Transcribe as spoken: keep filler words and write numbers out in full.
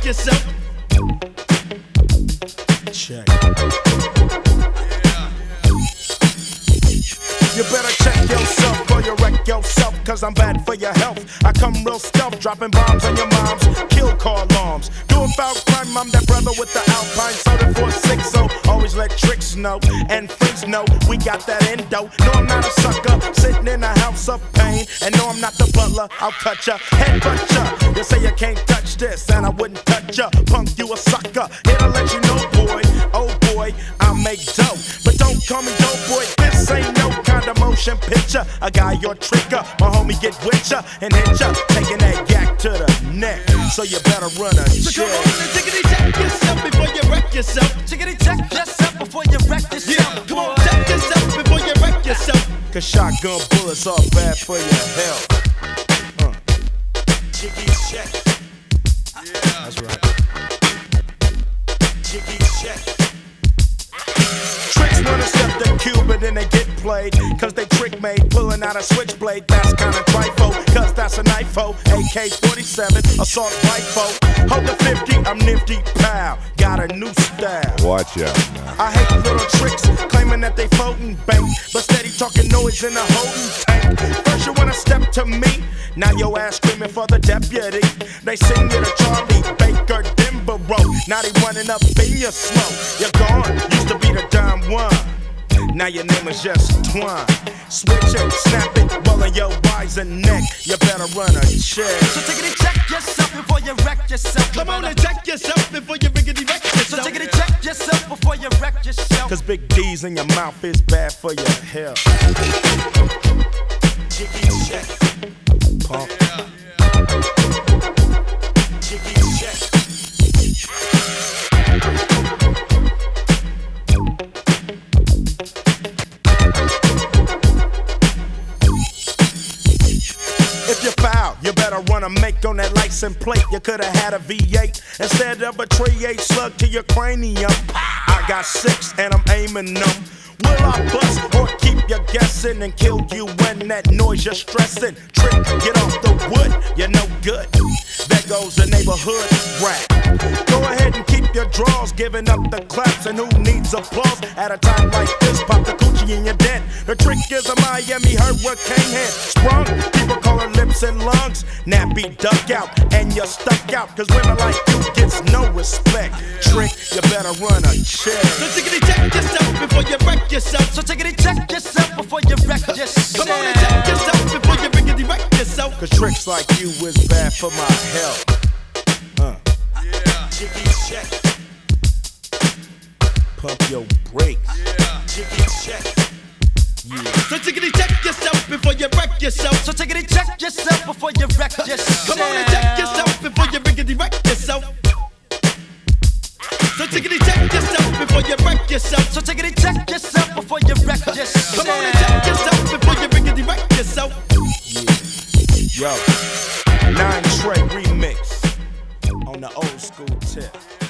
wreck yourself. Check. You better check yourself or you wreck yourself, cause I'm bad for your health. I come real stealth, dropping bombs on your moms, kill car alarms. Doing foul crime, I'm that brother with the Alpine soda four six, so always let tricks know and freaks know we got that endo. No, I'm not a sucker, sitting in a house of pain. And no, I'm not the butler, I'll cut ya, headbutt ya. You say you can't touch this, and I wouldn't touch ya. Punk, you a sucker, here to let you know, boy. Oh boy, I make dough, but don't call me dope boy. This ain't no kind of motion picture. A guy your trigger, my homie get with ya and hit ya, taking that yak to the neck. So you better run a So check. come on and tickety check yourself before you wreck yourself. Tickety check yourself before you wreck yourself. Yeah, come on, check yourself before you wreck yourself. Cause shotgun bullets are bad for your health. Uh. Jiggy check. Yeah, that's right. Jiggy check. Tricks wanna step the cube and then they get played, cause they trick made, pulling out a switchblade. That's kinda trifle, cause that's a knifo. A K forty-seven, assault rifle. Hold the fifty, I'm nifty, pow. Got a new style. Watch out now. I hate little tricks, claiming that they floating bank, but steady talking noise in the holding tank. First you wanna step to me, now your ass screaming for the deputy. They sing you to Charlie Baker Denborough, now they running up in your slow. You're gone, used to be the dime one, now your name is just Twine. Switch it, snap it, rolling your wise and neck. You better run a check. So tickety check yourself before you wreck yourself. Come on and check yourself before you riggedy wreck yourself. So tickety check yourself before you wreck yourself. Cause big D's in your mouth is bad for your health. Jiggy check. Pump. Jiggy check. If you foul, you better run a make on that license plate. You could've had a V eight instead of a three eight slug to your cranium. I got six and I'm aiming them. Will I bust or keep you guessing and kill you when that noise you're stressing? Trick, get off the wood, you're no good. There goes the neighborhood rap. Go ahead and keep your draws, giving up the claps. And who needs applause at a time like this? Pop the coochie in your dent. The trick is a Miami hurricane head. Sprung, people call her lips and lungs. Nappy duck out, and you're stuck out. Cause women like you gets no respect. Trick, you better run a check. So tickety check yourself before you wreck yourself. So tickety check yourself before you wreck yourself. Come on and check yourself before you riggedy wreck yourself. Cause tricks like you is bad for my health. Uh. Yeah. Jiggy check. Pump your brakes. Yeah. Jiggy check. Yeah. So tickety check yourself before you wreck yourself. So tickety check yourself before you wreck yourself. Come on and check yourself before you riggedy wreck yourself. So tickety check yourself before you wreck yourself. So tickety check yourself before you wreck yourself. Come on and check yourself before you riggedy wreck yourself. Yeah. Yo, nine Trey remix on the old school tip.